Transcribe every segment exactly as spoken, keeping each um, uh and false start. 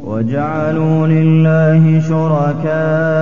وَجَعَلُوا لِلَّهِ شُرَكَاءَ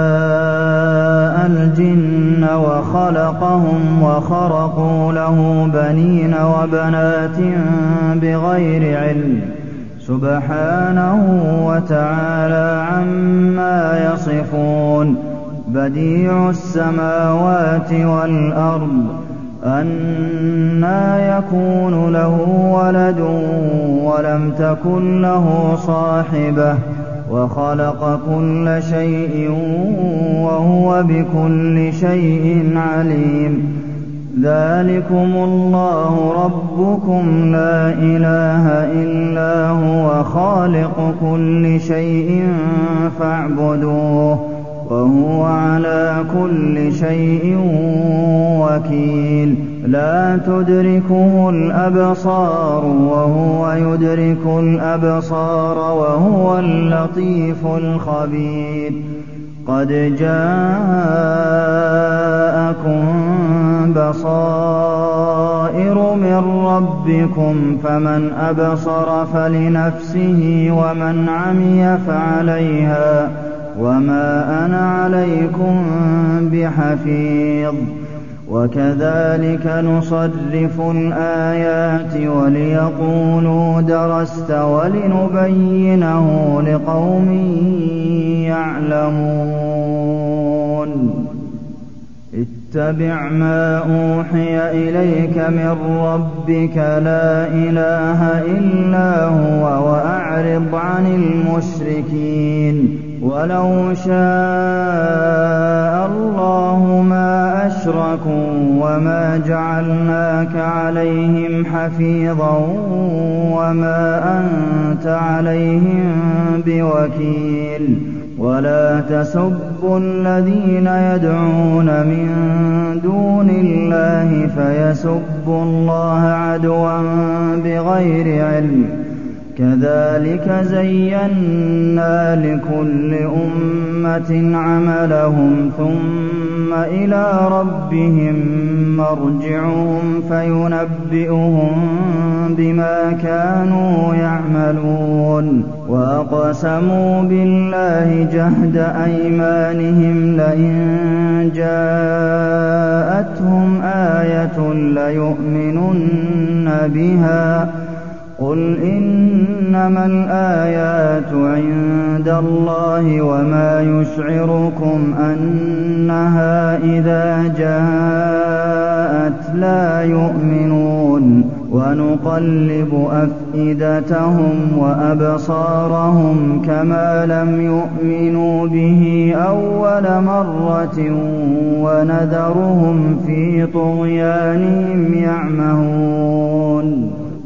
الْجِنَّ وَخَلَقَهُمْ وَخَرَقُوا لَهُ بَنِينَ وَبَنَاتٍ بِغَيْرِ عِلْمٍ ۚ سُبْحَانَهُ وَتَعَالَىٰ عَمَّا يَصِفُونَ. بَدِيعُ السَّمَاوَاتِ وَالْأَرْضِ، أَنَّىٰ يَكُونُ لَهُ وَلَدٌ وَلَمْ تَكُن لَّهُ صَاحِبَةٌ ۖ وَخَلَقَ كُلَّ شَيْءٍ وَهُوَ بِكُلِّ شَيْءٍ عَلِيمٌ. ذَٰلِكُمُ اللَّهُ رَبُّكُمْ لَا إِلَٰهَ إِلَّا هُوَ خَالِقُ كُلِّ شَيْءٍ فَاعْبُدُوهُ ۚ وَهُوَ عَلَىٰ كُلِّ شَيْءٍ وَكِيلٌ. لَا تُدْرِكُهُ الْأَبْصَارُ وَهُوَ يُدْرِكُ الْأَبْصَارَ وَهُوَ اللَّطِيفُ الْخَبِيرُ. قَدْ جَاءَكُم بَصَائِرُ مِن رَّبِّكُمْ ۖ فَمَنْ أَبْصَرَ فَلِنَفْسِهِ وَمَنْ عَمِيَ فَعَلَيْهَا ۚ وَمَا أَنَا عَلَيْكُم بِحَفِيظٍ. وَكَذَٰلِكَ نُصَرِّفُ الْآيَاتِ وَلِيَقُولُوا دَرَسْتَ وَلِنُبَيِّنَهُ لِقَوْمٍ يَعْلَمُونَ. اتَّبِعْ مَا أُوحِيَ إِلَيْكَ مِن رَّبِّكَ ۖ لَا إِلَٰهَ إِلَّا هُوَ ۖ وَأَعْرِضْ عَنِ الْمُشْرِكِينَ. وَلَوْ شَاءَ اللَّهُ مَا أَشْرَكُوا وَمَا جَعَلْنَاكَ عَلَيْهِمْ حَفِيظًا وَمَا أَنتَ عَلَيْهِم بِوَكِيلٍ. وَلَا تَسُبُّوا الَّذِينَ يَدْعُونَ مِن دُونِ اللَّهِ فَيَسُبُّوا اللَّهَ عَدْوًا بِغَيْرِ عِلْمٍ ۗ كَذَٰلِكَ زَيَّنَّا لِكُلِّ أُمَّةٍ عَمَلَهُمْ ثُمَّ إِلَىٰ رَبِّهِم مَّرْجِعُهُمْ فَيُنَبِّئُهُم بِمَا كَانُوا يَعْمَلُونَ. وَأَقْسَمُوا بِاللَّهِ جَهْدَ أَيْمَانِهِمْ لَئِن جَاءَتْهُمْ آيَةٌ لَّيُؤْمِنُنَّ بِهَا ۚ قُلْ إِنَّمَا الْآيَاتُ عِندَ اللَّهِ وَمَا يُشْعِرُكُمْ أَنَّهَا إِذَا جَاءَتْ لَا يُؤْمِنُونَ. وَنُقَلِّبُ أَفْئِدَتَهُمْ وَأَبْصَارَهُمْ كَمَا لَمْ يُؤْمِنُوا بِهِ أَوَّلَ مَرَّةٍ وَنَذَرُهُمْ فِي طُغْيَانِهِمْ يَعْمَهُونَ.